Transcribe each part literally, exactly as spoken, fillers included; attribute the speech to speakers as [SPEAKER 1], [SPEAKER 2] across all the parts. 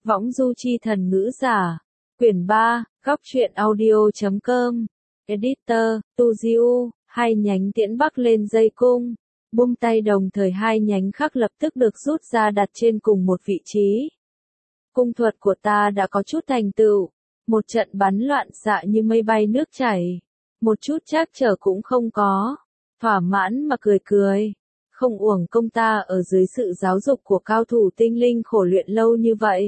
[SPEAKER 1] Võng du chi thần ngữ giả. Quyển ba, góc truyện audio chấm com. Editor, Tu Diu, hai nhánh tiễn bắc lên dây cung. Bung tay đồng thời hai nhánh khác lập tức được rút ra đặt trên cùng một vị trí. Cung thuật của ta đã có chút thành tựu. Một trận bắn loạn xạ như mây bay nước chảy. Một chút trắc trở cũng không có. Thỏa mãn mà cười cười. Không uổng công ta ở dưới sự giáo dục của cao thủ tinh linh khổ luyện lâu như vậy.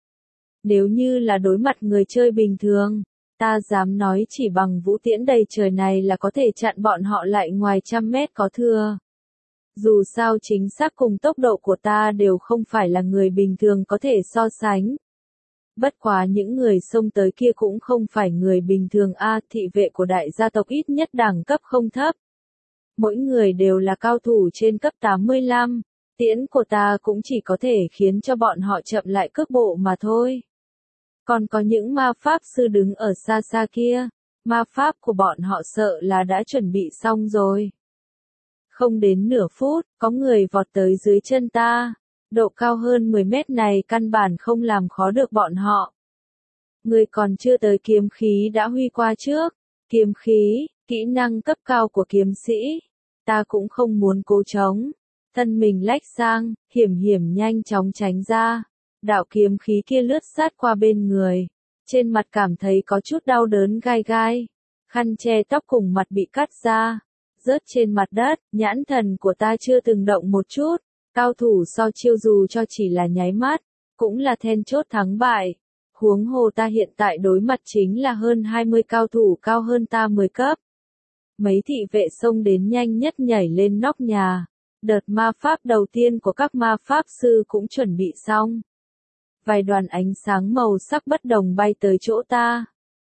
[SPEAKER 1] Nếu như là đối mặt người chơi bình thường, ta dám nói chỉ bằng vũ tiễn đầy trời này là có thể chặn bọn họ lại ngoài trăm mét có thừa. Dù sao chính xác cùng tốc độ của ta đều không phải là người bình thường có thể so sánh. Bất quá những người xông tới kia cũng không phải người bình thường a, thị vệ của đại gia tộc ít nhất đẳng cấp không thấp. Mỗi người đều là cao thủ trên cấp tám mươi lăm, tiễn của ta cũng chỉ có thể khiến cho bọn họ chậm lại cước bộ mà thôi. Còn có những ma pháp sư đứng ở xa xa kia, ma pháp của bọn họ sợ là đã chuẩn bị xong rồi. Không đến nửa phút, có người vọt tới dưới chân ta, độ cao hơn mười mét này căn bản không làm khó được bọn họ. Người còn chưa tới kiếm khí đã huy qua trước, kiếm khí, kỹ năng cấp cao của kiếm sĩ, ta cũng không muốn cố chống, thân mình lách sang, hiểm hiểm nhanh chóng tránh ra. Đạo kiếm khí kia lướt sát qua bên người, trên mặt cảm thấy có chút đau đớn gai gai, khăn che tóc cùng mặt bị cắt ra, rớt trên mặt đất, nhãn thần của ta chưa từng động một chút, cao thủ so chiêu dù cho chỉ là nháy mắt, cũng là then chốt thắng bại, huống hồ ta hiện tại đối mặt chính là hơn hai mươi cao thủ cao hơn ta mười cấp. Mấy thị vệ xông đến nhanh nhất nhảy lên nóc nhà, đợt ma pháp đầu tiên của các ma pháp sư cũng chuẩn bị xong. Vài đoàn ánh sáng màu sắc bất đồng bay tới chỗ ta.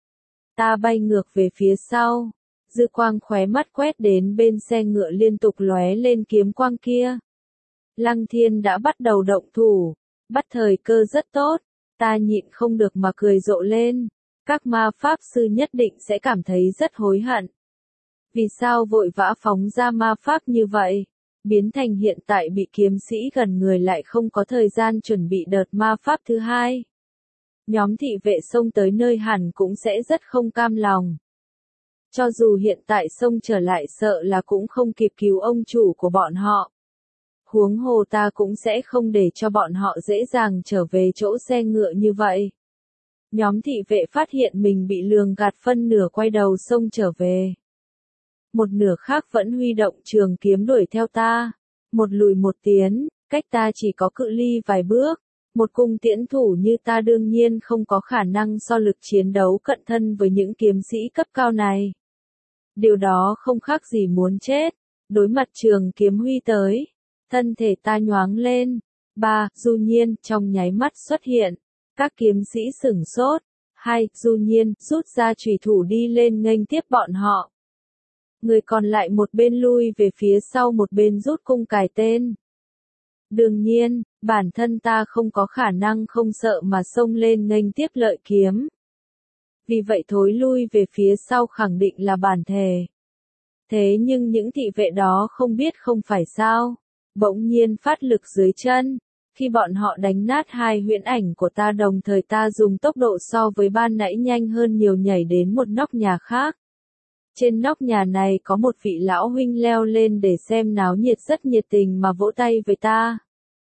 [SPEAKER 1] Ta bay ngược về phía sau, dư quang khóe mắt quét đến bên xe ngựa liên tục lóe lên kiếm quang kia. Lăng Thiên đã bắt đầu động thủ, bắt thời cơ rất tốt, ta nhịn không được mà cười rộ lên. Các ma pháp sư nhất định sẽ cảm thấy rất hối hận. Vì sao vội vã phóng ra ma pháp như vậy? Biến thành hiện tại bị kiếm sĩ gần người lại không có thời gian chuẩn bị đợt ma pháp thứ hai. Nhóm thị vệ xông tới nơi hẳn cũng sẽ rất không cam lòng. Cho dù hiện tại xông trở lại sợ là cũng không kịp cứu ông chủ của bọn họ. Huống hồ ta cũng sẽ không để cho bọn họ dễ dàng trở về chỗ xe ngựa như vậy. Nhóm thị vệ phát hiện mình bị lường gạt phân nửa quay đầu xông trở về. Một nửa khác vẫn huy động trường kiếm đuổi theo ta, một lùi một tiến, cách ta chỉ có cự ly vài bước, một cung tiễn thủ như ta đương nhiên không có khả năng so lực chiến đấu cận thân với những kiếm sĩ cấp cao này. Điều đó không khác gì muốn chết, đối mặt trường kiếm huy tới, thân thể ta nhoáng lên, ba, du nhiên, trong nháy mắt xuất hiện, các kiếm sĩ sửng sốt, hai, du nhiên, rút ra chùy thủ đi lên nghênh tiếp bọn họ. Người còn lại một bên lui về phía sau một bên rút cung cài tên. Đương nhiên, bản thân ta không có khả năng không sợ mà xông lên nghênh tiếp lợi kiếm. Vì vậy thối lui về phía sau khẳng định là bản thể. Thế nhưng những thị vệ đó không biết không phải sao, bỗng nhiên phát lực dưới chân. Khi bọn họ đánh nát hai huyễn ảnh của ta đồng thời ta dùng tốc độ so với ban nãy nhanh hơn nhiều nhảy đến một nóc nhà khác. Trên nóc nhà này có một vị lão huynh leo lên để xem náo nhiệt rất nhiệt tình mà vỗ tay với ta.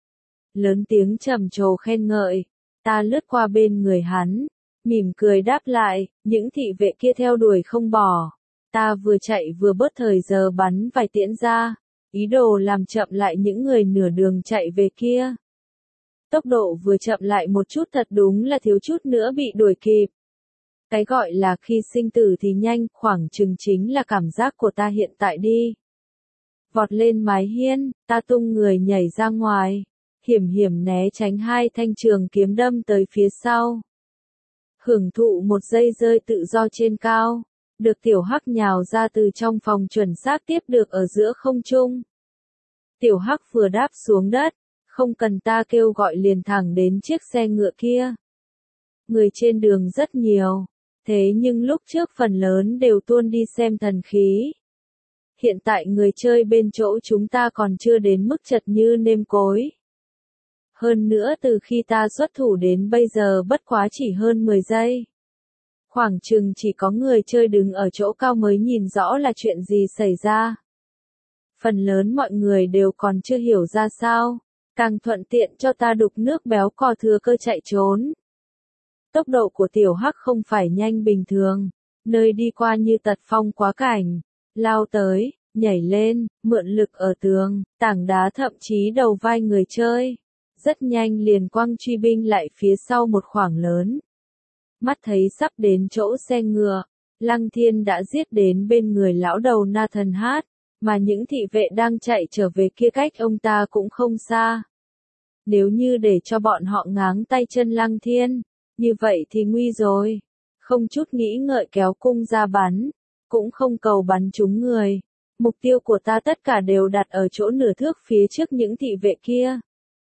[SPEAKER 1] Lớn tiếng trầm trồ khen ngợi, ta lướt qua bên người hắn, mỉm cười đáp lại, những thị vệ kia theo đuổi không bỏ. Ta vừa chạy vừa bớt thời giờ bắn vài tiễn ra, ý đồ làm chậm lại những người nửa đường chạy về kia. Tốc độ vừa chậm lại một chút thật đúng là thiếu chút nữa bị đuổi kịp. Cái gọi là khi sinh tử thì nhanh, khoảng chừng chính là cảm giác của ta hiện tại đi. Vọt lên mái hiên, ta tung người nhảy ra ngoài, hiểm hiểm né tránh hai thanh trường kiếm đâm tới phía sau. Hưởng thụ một giây rơi tự do trên cao, được tiểu hắc nhào ra từ trong phòng chuẩn xác tiếp được ở giữa không trung. Tiểu hắc vừa đáp xuống đất, không cần ta kêu gọi liền thẳng đến chiếc xe ngựa kia. Người trên đường rất nhiều. Thế nhưng lúc trước phần lớn đều tuôn đi xem thần khí. Hiện tại người chơi bên chỗ chúng ta còn chưa đến mức chật như nêm cối. Hơn nữa từ khi ta xuất thủ đến bây giờ bất quá chỉ hơn mười giây. Khoảng chừng chỉ có người chơi đứng ở chỗ cao mới nhìn rõ là chuyện gì xảy ra. Phần lớn mọi người đều còn chưa hiểu ra sao, càng thuận tiện cho ta đục nước béo cò thừa cơ chạy trốn. Tốc độ của tiểu hắc không phải nhanh bình thường, nơi đi qua như tật phong quá cảnh, lao tới, nhảy lên, mượn lực ở tường, tảng đá thậm chí đầu vai người chơi. Rất nhanh liền quăng truy binh lại phía sau một khoảng lớn. Mắt thấy sắp đến chỗ xe ngựa, Lăng Thiên đã giết đến bên người lão đầu Nathan Hát, mà những thị vệ đang chạy trở về kia cách ông ta cũng không xa. Nếu như để cho bọn họ ngáng tay chân Lăng Thiên, như vậy thì nguy rồi. Không chút nghĩ ngợi kéo cung ra bắn, cũng không cầu bắn trúng người. Mục tiêu của ta tất cả đều đặt ở chỗ nửa thước phía trước những thị vệ kia.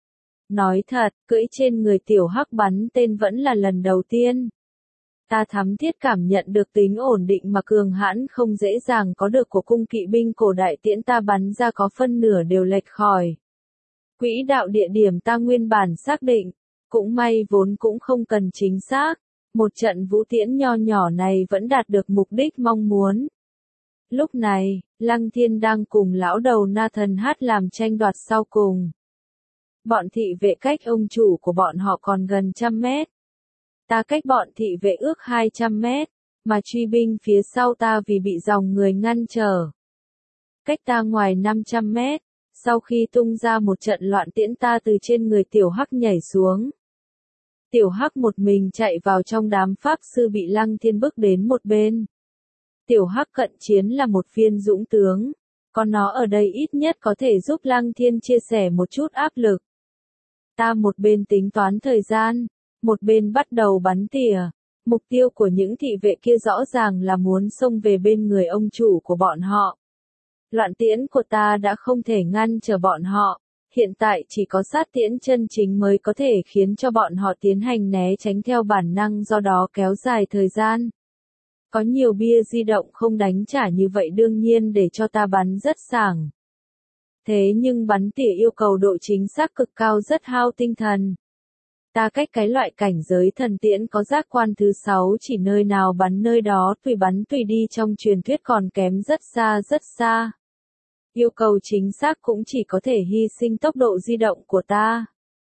[SPEAKER 1] Nói thật, cưỡi trên người tiểu hắc bắn tên vẫn là lần đầu tiên. Ta thắm thiết cảm nhận được tính ổn định mà cường hãn không dễ dàng có được của cung kỵ binh cổ đại tiễn ta bắn ra có phân nửa đều lệch khỏi. Quỹ đạo địa điểm ta nguyên bản xác định, cũng may vốn cũng không cần chính xác, một trận vũ tiễn nho nhỏ này vẫn đạt được mục đích mong muốn. Lúc này, Lăng Thiên đang cùng lão đầu Nathan Hát làm tranh đoạt sau cùng. Bọn thị vệ cách ông chủ của bọn họ còn gần trăm mét. Ta cách bọn thị vệ ước hai trăm mét, mà truy binh phía sau ta vì bị dòng người ngăn trở. Cách ta ngoài năm trăm mét, sau khi tung ra một trận loạn tiễn ta từ trên người tiểu hắc nhảy xuống. Tiểu hắc một mình chạy vào trong đám pháp sư bị Lăng Thiên bước đến một bên. Tiểu hắc cận chiến là một viên dũng tướng, còn nó ở đây ít nhất có thể giúp Lăng Thiên chia sẻ một chút áp lực. Ta một bên tính toán thời gian, một bên bắt đầu bắn tỉa. Mục tiêu của những thị vệ kia rõ ràng là muốn xông về bên người ông chủ của bọn họ. Loạn tiễn của ta đã không thể ngăn trở bọn họ, hiện tại chỉ có sát tiễn chân chính mới có thể khiến cho bọn họ tiến hành né tránh theo bản năng, do đó kéo dài thời gian. Có nhiều bia di động không đánh trả như vậy đương nhiên để cho ta bắn rất sảng. Thế nhưng bắn tỉa yêu cầu độ chính xác cực cao rất hao tinh thần. Ta cách cái loại cảnh giới thần tiễn có giác quan thứ sáu chỉ nơi nào bắn nơi đó, tùy bắn tùy đi trong truyền thuyết còn kém rất xa rất xa. Yêu cầu chính xác cũng chỉ có thể hy sinh tốc độ di động của ta.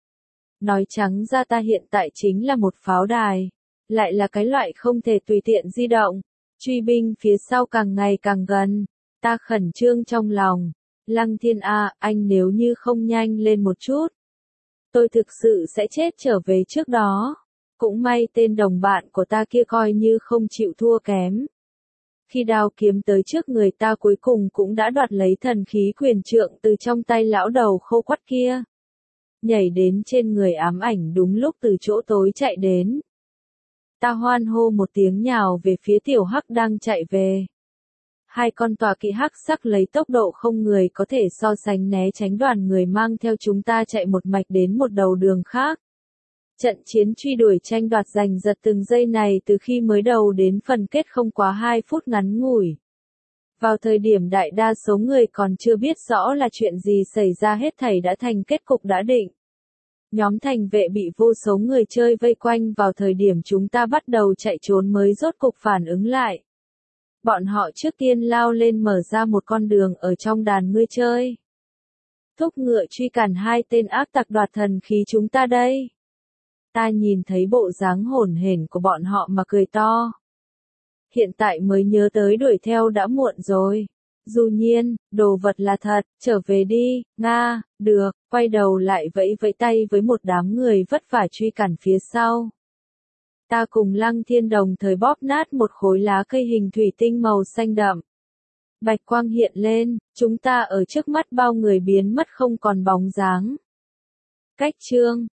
[SPEAKER 1] Nói trắng ra ta hiện tại chính là một pháo đài, lại là cái loại không thể tùy tiện di động. Truy binh phía sau càng ngày càng gần, ta khẩn trương trong lòng. Lăng Thiên A, anh nếu như không nhanh lên một chút, tôi thực sự sẽ chết trở về trước đó. Cũng may tên đồng bạn của ta kia coi như không chịu thua kém. Khi đao kiếm tới trước người ta cuối cùng cũng đã đoạt lấy thần khí quyền trượng từ trong tay lão đầu khô quắt kia. Nhảy đến trên người ám ảnh đúng lúc từ chỗ tối chạy đến. Ta hoan hô một tiếng nhào về phía tiểu hắc đang chạy về. Hai con tọa kỵ hắc sắc lấy tốc độ không người có thể so sánh né tránh đoàn người mang theo chúng ta chạy một mạch đến một đầu đường khác. Trận chiến truy đuổi tranh đoạt giành giật từng giây này từ khi mới đầu đến phần kết không quá hai phút ngắn ngủi. Vào thời điểm đại đa số người còn chưa biết rõ là chuyện gì xảy ra hết thảy đã thành kết cục đã định. Nhóm thành vệ bị vô số người chơi vây quanh vào thời điểm chúng ta bắt đầu chạy trốn mới rốt cục phản ứng lại. Bọn họ trước tiên lao lên mở ra một con đường ở trong đàn ngươi chơi. Thúc ngựa truy cản hai tên ác tặc đoạt thần khí chúng ta đây. Ta nhìn thấy bộ dáng hổn hển của bọn họ mà cười to. Hiện tại mới nhớ tới đuổi theo đã muộn rồi. Dù nhiên, đồ vật là thật, trở về đi, Nga, được, quay đầu lại vẫy vẫy tay với một đám người vất vả truy cản phía sau. Ta cùng Lăng Thiên đồng thời bóp nát một khối lá cây hình thủy tinh màu xanh đậm. Bạch quang hiện lên, chúng ta ở trước mắt bao người biến mất không còn bóng dáng. Cách chương